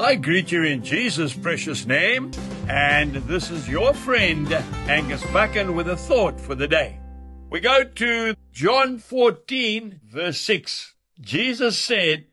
I greet you in Jesus' precious name, and this is your friend Angus Buchan with a thought for the day. We go to John 14, verse 6. Jesus said,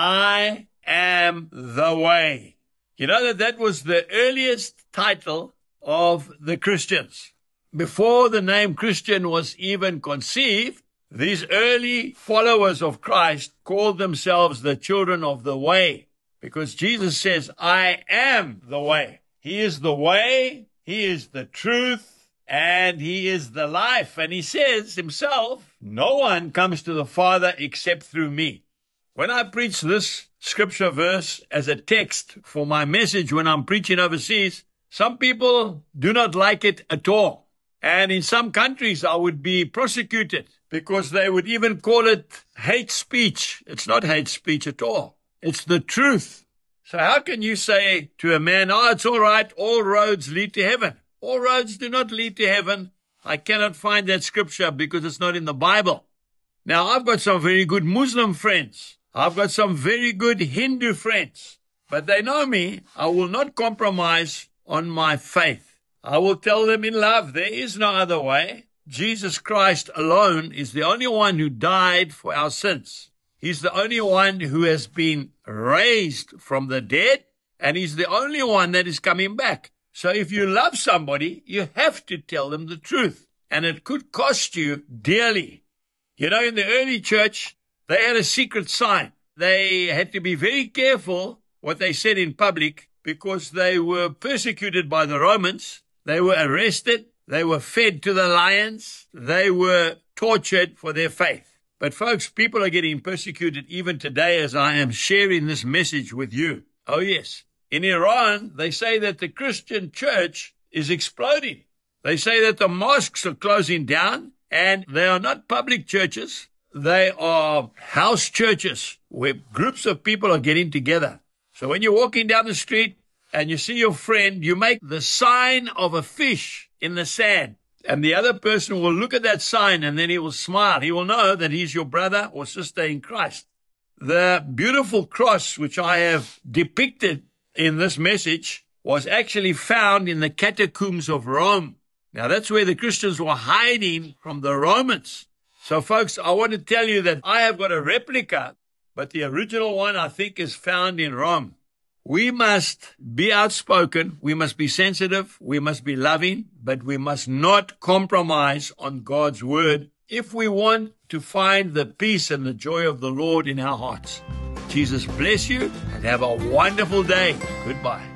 I am the way. You know that was the earliest title of the Christians. Before the name Christian was even conceived, these early followers of Christ called themselves the children of the way, because Jesus says, I am the way. He is the way, He is the truth, and He is the life. And He says Himself, no one comes to the Father except through me. When I preach this scripture verse as a text for my message when I'm preaching overseas, some people do not like it at all. And in some countries, I would be prosecuted because they would even call it hate speech. It's not hate speech at all. It's the truth. So how can you say to a man, oh, it's all right, all roads lead to heaven? All roads do not lead to heaven. I cannot find that scripture because it's not in the Bible. Now, I've got some very good Muslim friends. I've got some very good Hindu friends. But they know me. I will not compromise on my faith. I will tell them in love, there is no other way. Jesus Christ alone is the only one who died for our sins. He's the only one who has been raised from the dead, and He's the only one that is coming back. So if you love somebody, you have to tell them the truth, and it could cost you dearly. You know, in the early church, they had a secret sign. They had to be very careful what they said in public because they were persecuted by the Romans. They were arrested. They were fed to the lions. They were tortured for their faith. But folks, people are getting persecuted even today as I am sharing this message with you. Oh yes. In Iran, they say that the Christian church is exploding. They say that the mosques are closing down and they are not public churches. They are house churches where groups of people are getting together. So when you're walking down the street and you see your friend, you make the sign of a fish in the sand. And the other person will look at that sign and then he will smile. He will know that he's your brother or sister in Christ. The beautiful cross which I have depicted in this message was actually found in the catacombs of Rome. Now that's where the Christians were hiding from the Romans. So folks, I want to tell you that I have got a replica, but the original one I think is found in Rome. We must be outspoken, we must be sensitive, we must be loving, but we must not compromise on God's word if we want to find the peace and the joy of the Lord in our hearts. Jesus bless you and have a wonderful day. Goodbye.